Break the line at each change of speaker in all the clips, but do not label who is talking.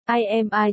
IMI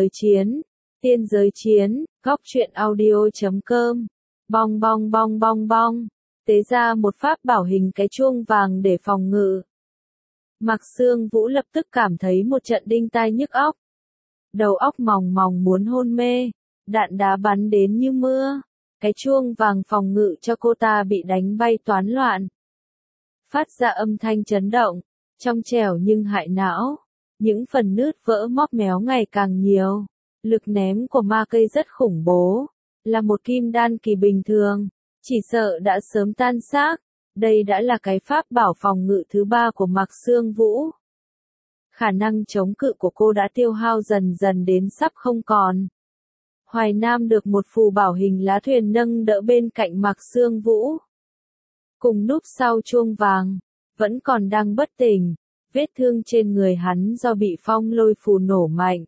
Tiên giới chiến, góc truyện audio.com. Bong bong bong bong bong. Tế ra một pháp bảo hình cái chuông vàng để phòng ngự. Mạc Xương Vũ lập tức cảm thấy một trận đinh tai nhức óc. Đầu óc mòng mòng muốn hôn mê, đạn đá bắn đến như mưa. Cái chuông vàng phòng ngự cho cô ta bị đánh bay toán loạn. Phát ra âm thanh chấn động, trong trẻo nhưng hại não. Những phần nứt vỡ móp méo ngày càng nhiều. Lực ném của ma cây rất khủng bố. Là một kim đan kỳ bình thường, chỉ sợ đã sớm tan xác. Đây đã là cái pháp bảo phòng ngự thứ 3 của Mạc Xương Vũ. Khả năng chống cự của cô đã tiêu hao dần dần đến sắp không còn. Hoài Nam được một phù bảo hình lá thuyền nâng đỡ bên cạnh Mạc Xương Vũ. Cùng núp sau chuông vàng, vẫn còn đang bất tỉnh. Vết thương trên người hắn do bị phong lôi phù nổ mạnh.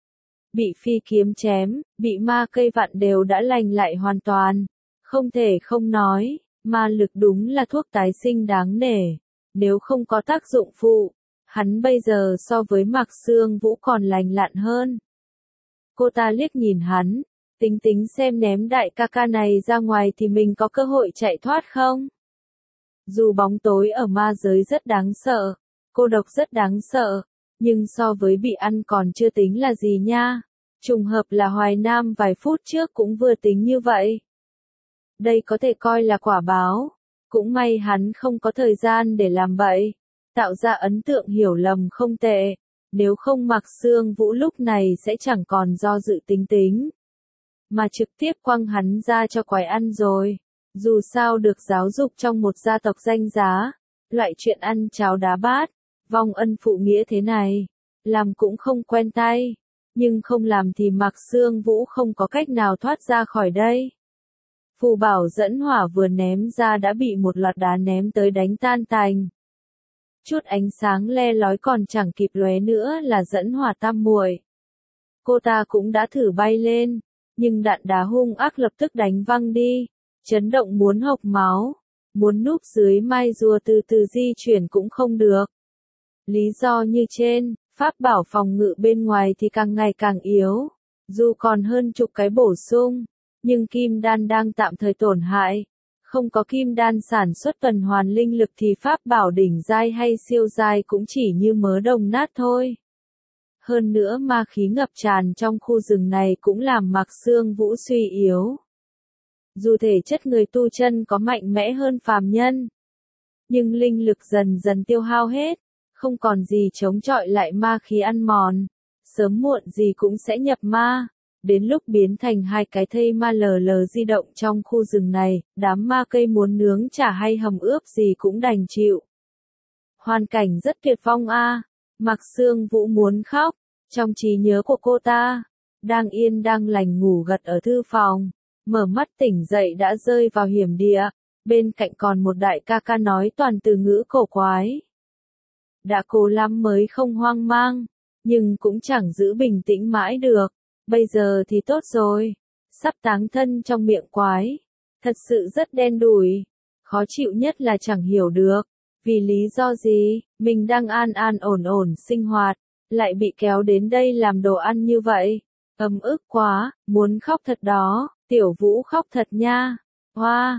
Bị phi kiếm chém, bị ma cây vặn đều đã lành lại hoàn toàn. Không thể không nói, ma lực đúng là thuốc tái sinh đáng nể. Nếu không có tác dụng phụ, hắn bây giờ so với Mạc Xương Vũ còn lành lặn hơn. Cô ta liếc nhìn hắn, tính xem ném đại ca ca này ra ngoài thì mình có cơ hội chạy thoát không? Dù bóng tối ở ma giới rất đáng sợ, cô độc rất đáng sợ, nhưng so với bị ăn còn chưa tính là gì nha. Trùng hợp là Hoài Nam vài phút trước cũng vừa tính như vậy. Đây có thể coi là quả báo. Cũng may hắn không có thời gian để làm bậy. Tạo ra ấn tượng hiểu lầm không tệ. Nếu không Mạc Xương Vũ lúc này sẽ chẳng còn do dự tính. Mà trực tiếp quăng hắn ra cho quái ăn rồi. Dù sao được giáo dục trong một gia tộc danh giá. Loại chuyện ăn cháo đá bát, vong ân phụ nghĩa thế này. Làm cũng không quen tay. Nhưng không làm thì Mạc Xương Vũ không có cách nào thoát ra khỏi đây. Phù bảo dẫn hỏa vừa ném ra đã bị một loạt đá ném tới đánh tan tành. Chút ánh sáng le lói còn chẳng kịp lóe nữa là dẫn hỏa tam muội. Cô ta cũng đã thử bay lên, nhưng đạn đá hung ác lập tức đánh văng đi, chấn động muốn hộc máu, muốn núp dưới mai rùa từ từ di chuyển cũng không được. Lý do như trên. Pháp bảo phòng ngự bên ngoài thì càng ngày càng yếu, dù còn hơn chục cái bổ sung, nhưng kim đan đang tạm thời tổn hại. Không có kim đan sản xuất tuần hoàn linh lực thì pháp bảo đỉnh giai hay siêu giai cũng chỉ như mớ đồng nát thôi. Hơn nữa ma khí ngập tràn trong khu rừng này cũng làm Mạc Xương Vũ suy yếu. Dù thể chất người tu chân có mạnh mẽ hơn phàm nhân, nhưng linh lực dần dần tiêu hao hết. Không còn gì chống chọi lại ma khí ăn mòn, sớm muộn gì cũng sẽ nhập ma, đến lúc biến thành hai cái thây ma lờ lờ di động trong khu rừng này, đám ma cây muốn nướng chả hay hầm ướp gì cũng đành chịu. Hoàn cảnh rất tuyệt vọng a. Mạc Xương Vũ muốn khóc, trong trí nhớ của cô ta, đang yên đang lành ngủ gật ở thư phòng, mở mắt tỉnh dậy đã rơi vào hiểm địa, bên cạnh còn một đại ca ca nói toàn từ ngữ cổ quái. Đã cố lắm mới không hoang mang, nhưng cũng chẳng giữ bình tĩnh mãi được. Bây giờ thì tốt rồi, sắp táng thân trong miệng quái. Thật sự rất đen đủi, khó chịu nhất là chẳng hiểu được, vì lý do gì, mình đang an ổn sinh hoạt, lại bị kéo đến đây làm đồ ăn như vậy. Ấm ức quá, muốn khóc thật đó, Tiểu Vũ khóc thật nha. Hoa,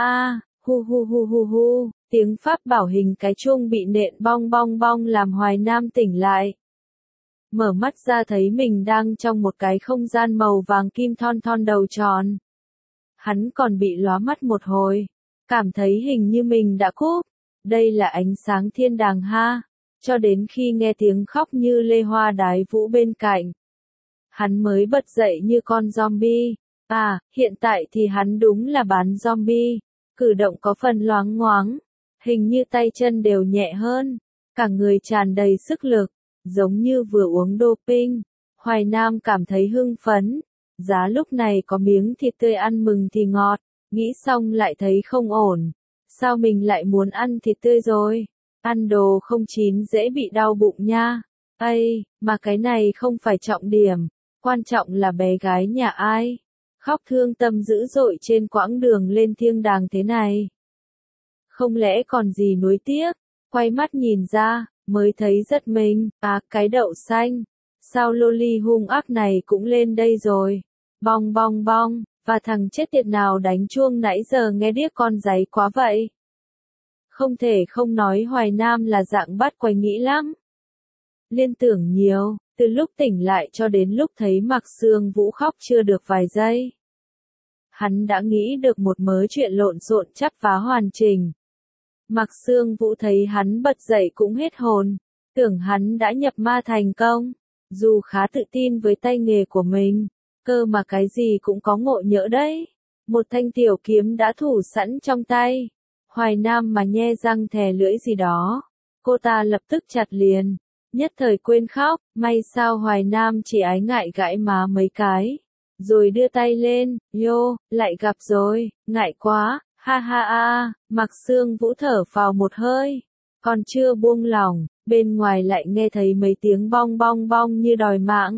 hu hu hu hu hu. Tiếng pháp bảo hình cái chuông bị nện bong bong bong làm Hoài Nam tỉnh lại. Mở mắt ra thấy mình đang trong một cái không gian màu vàng kim thon thon đầu tròn. Hắn còn bị lóa mắt một hồi, cảm thấy hình như mình đã cúp. Đây là ánh sáng thiên đàng ha, cho đến khi nghe tiếng khóc như lê hoa đái vũ bên cạnh. Hắn mới bật dậy như con zombie. Hiện tại thì hắn đúng là bán zombie, cử động có phần loáng ngoáng. Hình như tay chân đều nhẹ hơn, cả người tràn đầy sức lực, giống như vừa uống doping. Hoài Nam cảm thấy hưng phấn, giá lúc này có miếng thịt tươi ăn mừng thì ngọt, nghĩ xong lại thấy không ổn. Sao mình lại muốn ăn thịt tươi rồi? Ăn đồ không chín dễ bị đau bụng nha. Mà cái này không phải trọng điểm, quan trọng là bé gái nhà ai. Khóc thương tâm dữ dội trên quãng đường lên thiên đàng thế này. Không lẽ còn gì nuối tiếc, quay mắt nhìn ra, mới thấy rất mình, cái đậu xanh. sao loli hung ác này cũng lên đây rồi. Bong bong bong, và thằng chết tiệt nào đánh chuông nãy giờ nghe điếc con giấy quá vậy. Không thể không nói Hoài Nam là dạng bắt quái nghĩ lắm. Liên tưởng nhiều, từ lúc tỉnh lại cho đến lúc thấy Mạc Sương Vũ khóc chưa được vài giây. Hắn đã nghĩ được một mớ chuyện lộn xộn chắp vá hoàn chỉnh. Mạc Sương Vũ thấy hắn bật dậy cũng hết hồn, tưởng hắn đã nhập ma thành công, dù khá tự tin với tay nghề của mình, cơ mà cái gì cũng có ngộ nhỡ đấy. Một thanh tiểu kiếm đã thủ sẵn trong tay. Hoài Nam mà nhe răng thè lưỡi gì đó, cô ta lập tức chặt liền, nhất thời quên khóc, may sao Hoài Nam chỉ ái ngại gãi má mấy cái, rồi đưa tay lên, "Yo, lại gặp rồi, ngại quá, ha ha a." Mạc Sương Vũ thở phào một hơi, còn chưa buông lỏng, bên ngoài lại nghe thấy mấy tiếng bong bong bong như đòi mạng.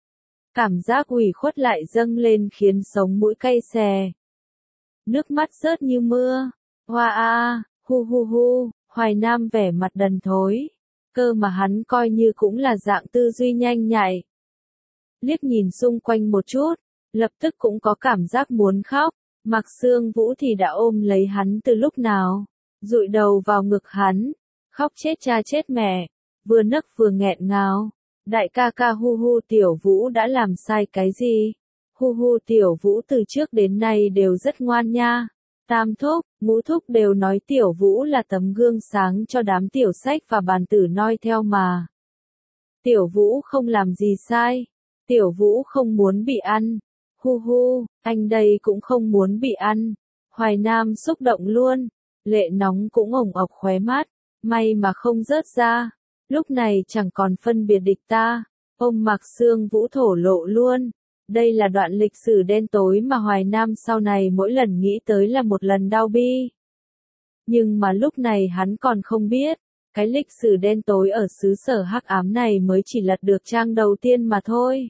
Cảm giác ủy khuất lại dâng lên khiến sống mũi cay xè. Nước mắt rớt như mưa. Hoa a, hu hu hu, Hoài Nam vẻ mặt đần thối. Cơ mà hắn coi như cũng là dạng tư duy nhanh nhạy. Liếc nhìn xung quanh một chút, lập tức cũng có cảm giác muốn khóc. Mạc Sương Vũ thì đã ôm lấy hắn từ lúc nào, dụi đầu vào ngực hắn, khóc chết cha chết mẹ, vừa nấc vừa nghẹn ngào. Đại ca ca hu hu Tiểu Vũ đã làm sai cái gì? Hu hu Tiểu Vũ từ trước đến nay đều rất ngoan nha. Tam thúc, ngũ thúc đều nói Tiểu Vũ là tấm gương sáng cho đám tiểu sách và bàn tử noi theo mà. Tiểu Vũ không làm gì sai. Tiểu Vũ không muốn bị ăn. Hu hu, anh đây cũng không muốn bị ăn. Hoài Nam xúc động luôn. Lệ nóng cũng ồng ọc khóe mắt. May mà không rớt ra. Lúc này chẳng còn phân biệt địch ta. Ông Mạc Sương Vũ thổ lộ luôn. Đây là đoạn lịch sử đen tối mà Hoài Nam sau này mỗi lần nghĩ tới là một lần đau bi. Nhưng mà lúc này hắn còn không biết, cái lịch sử đen tối ở xứ sở hắc ám này mới chỉ lật được trang đầu tiên mà thôi.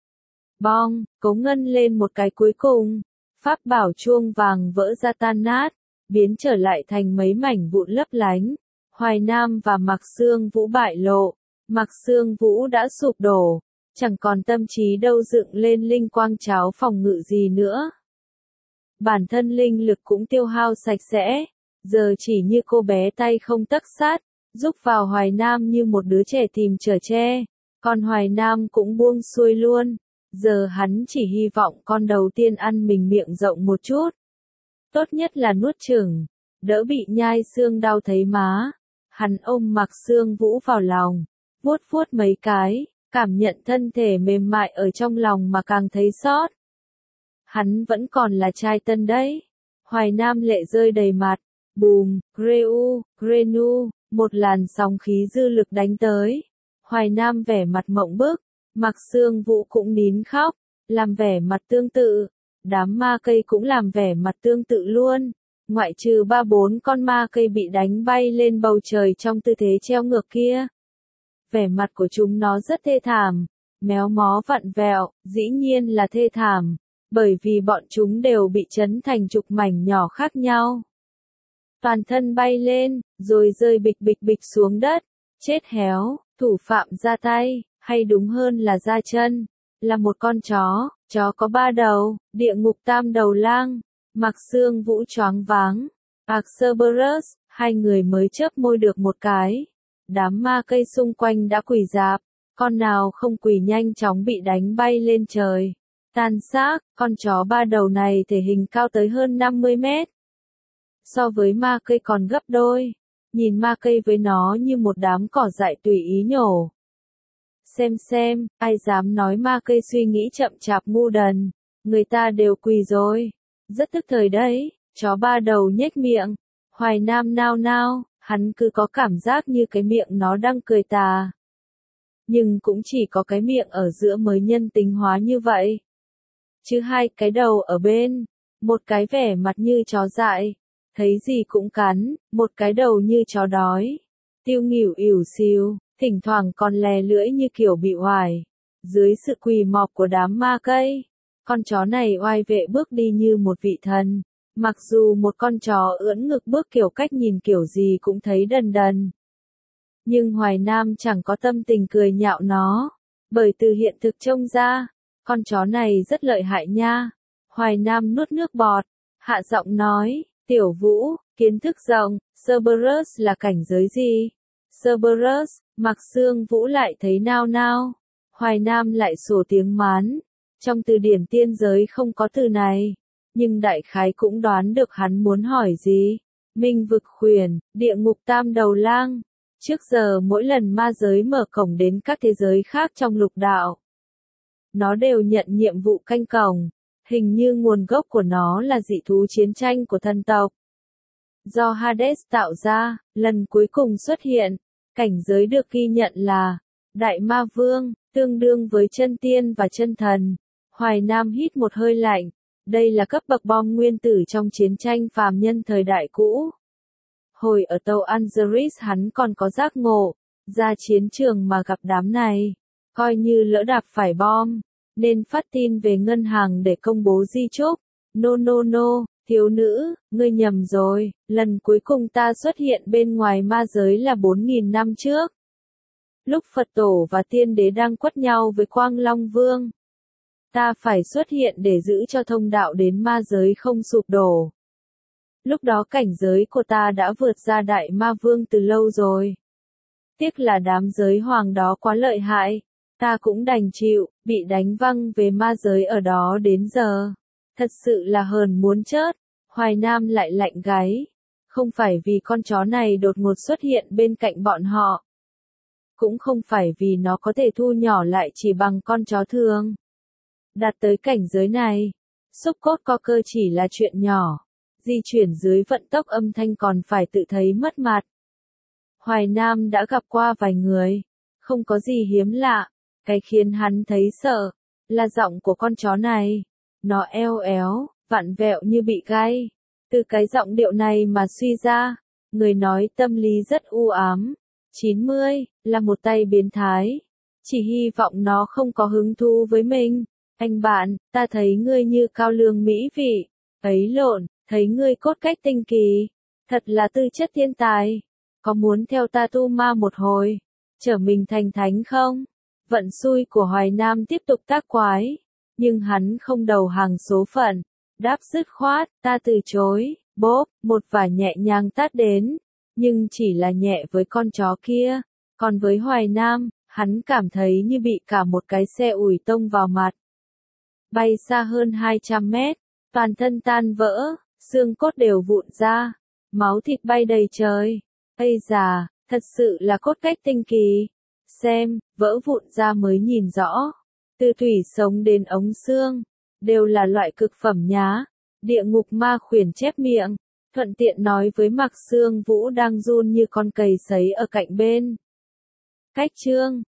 Bong, cấu ngân lên một cái cuối cùng, pháp bảo chuông vàng vỡ ra tan nát, biến trở lại thành mấy mảnh vụn lấp lánh. Hoài Nam và Mạc Sương Vũ bại lộ, Mạc Sương Vũ đã sụp đổ. Chẳng còn tâm trí đâu dựng lên linh quang cháo phòng ngự gì nữa. Bản thân linh lực cũng tiêu hao sạch sẽ, giờ chỉ như cô bé tay không tấc sắt, giúp vào Hoài Nam như một đứa trẻ tìm chở che, còn Hoài Nam cũng buông xuôi luôn, giờ hắn chỉ hy vọng con đầu tiên ăn mình miệng rộng một chút. Tốt nhất là nuốt chửng, đỡ bị nhai xương đau thấy má. Hắn ôm Mạc Sương Vũ vào lòng, vuốt vuốt mấy cái. Cảm nhận thân thể mềm mại ở trong lòng mà càng thấy xót. Hắn vẫn còn là trai tân đấy. Hoài Nam lệ rơi đầy mặt. Bùm, greu, grenu, một làn sóng khí dư lực đánh tới. Hoài Nam vẻ mặt mộng bức. Mạc Sương Vũ cũng nín khóc, làm vẻ mặt tương tự. Đám ma cây cũng làm vẻ mặt tương tự luôn. Ngoại trừ 3-4 con ma cây bị đánh bay lên bầu trời trong tư thế treo ngược kia. Vẻ mặt của chúng nó rất thê thảm, méo mó vặn vẹo, dĩ nhiên là thê thảm, bởi vì bọn chúng đều bị chấn thành chục mảnh nhỏ khác nhau. Toàn thân bay lên, rồi rơi bịch bịch bịch xuống đất, chết héo, thủ phạm ra tay, hay đúng hơn là ra chân, là một con chó có 3 đầu, địa ngục tam đầu lang. Mạc Sương Vũ choáng váng, Cerberus, hai người mới chớp môi được một cái. Đám ma cây xung quanh đã quỳ rạp, con nào không quỳ nhanh chóng bị đánh bay lên trời. Tan xác, con chó 3 đầu này thể hình cao tới hơn 50 mét. So với ma cây còn gấp đôi, nhìn ma cây với nó như một đám cỏ dại tùy ý nhổ. Xem, ai dám nói ma cây suy nghĩ chậm chạp ngu đần, người ta đều quỳ rồi. Rất tức thời đấy, chó 3 đầu nhếch miệng, Hoài Nam nao nao. Hắn cứ có cảm giác như cái miệng nó đang cười tà. Nhưng cũng chỉ có cái miệng ở giữa mới nhân tính hóa như vậy. Chứ hai cái đầu ở bên, một cái vẻ mặt như chó dại, thấy gì cũng cắn, một cái đầu như chó đói, tiêu nghỉu ỉu xìu, thỉnh thoảng còn lè lưỡi như kiểu bị oải. Dưới sự quỳ mọp của đám ma cây, con chó này oai vệ bước đi như một vị thần. Mặc dù một con chó ưỡn ngực bước kiểu cách nhìn kiểu gì cũng thấy đần đần. Nhưng Hoài Nam chẳng có tâm tình cười nhạo nó. Bởi từ hiện thực trông ra, con chó này rất lợi hại nha. Hoài Nam nuốt nước bọt, hạ giọng nói, Tiểu Vũ, kiến thức rộng, Cerberus là cảnh giới gì? Cerberus, Mạc Xương Vũ lại thấy nao nao. Hoài Nam lại sổ tiếng mán. Trong từ điển tiên giới không có từ này, nhưng đại khái cũng đoán được hắn muốn hỏi gì. Minh vực khuyển, địa ngục tam đầu lang. Trước giờ mỗi lần ma giới mở cổng đến các thế giới khác trong lục đạo, nó đều nhận nhiệm vụ canh cổng. Hình như nguồn gốc của nó là dị thú chiến tranh của thần tộc, do Hades tạo ra. Lần cuối cùng xuất hiện, cảnh giới được ghi nhận là Đại Ma Vương, tương đương với chân tiên và chân thần. Hoài Nam hít một hơi lạnh. Đây là cấp bậc bom nguyên tử trong chiến tranh phàm nhân thời đại cũ. Hồi ở tàu Angeris hắn còn có giác ngộ, ra chiến trường mà gặp đám này, coi như lỡ đạp phải bom, nên phát tin về ngân hàng để công bố di chúc. No, thiếu nữ, ngươi nhầm rồi, lần cuối cùng ta xuất hiện bên ngoài ma giới là 4.000 năm trước. Lúc Phật tổ và tiên đế đang quất nhau với Quang Long Vương. Ta phải xuất hiện để giữ cho thông đạo đến ma giới không sụp đổ. Lúc đó cảnh giới của ta đã vượt ra Đại Ma Vương từ lâu rồi. Tiếc là đám giới hoàng đó quá lợi hại. Ta cũng đành chịu, bị đánh văng về ma giới ở đó đến giờ. Thật sự là hờn muốn chết. Hoài Nam lại lạnh gáy. Không phải vì con chó này đột ngột xuất hiện bên cạnh bọn họ. Cũng không phải vì nó có thể thu nhỏ lại chỉ bằng con chó thường. Đạt tới cảnh giới này, xúc cốt co cơ chỉ là chuyện nhỏ. Di chuyển dưới vận tốc âm thanh còn phải tự thấy mất mặt. Hoài Nam đã gặp qua vài người. Không có gì hiếm lạ. Cái khiến hắn thấy sợ là giọng của con chó này. Nó eo éo, vặn vẹo như bị gai. Từ cái giọng điệu này mà suy ra, người nói tâm lý rất u ám. 90, là một tay biến thái. Chỉ hy vọng nó không có hứng thú với mình. Anh bạn, ta thấy ngươi như cao lương mỹ vị. Ấy lộn, thấy ngươi cốt cách tinh kỳ. Thật là tư chất thiên tài. Có muốn theo ta tu ma một hồi, trở mình thành thánh không? Vận xui của Hoài Nam tiếp tục tác quái. Nhưng hắn không đầu hàng số phận. Đáp dứt khoát, ta từ chối. Bốp, một vả nhẹ nhàng tát đến. Nhưng chỉ là nhẹ với con chó kia. Còn với Hoài Nam, hắn cảm thấy như bị cả một cái xe ủi tông vào mặt. Bay xa hơn 200 mét, toàn thân tan vỡ, xương cốt đều vụn ra, máu thịt bay đầy trời. Ây già, thật sự là cốt cách tinh kỳ. Xem, vỡ vụn ra mới nhìn rõ. Từ thủy sống đến ống xương, đều là loại cực phẩm nhá. Địa ngục ma khuyển chép miệng, thuận tiện nói với Mạc Xương Vũ đang run như con cầy sấy ở cạnh bên. Cách chương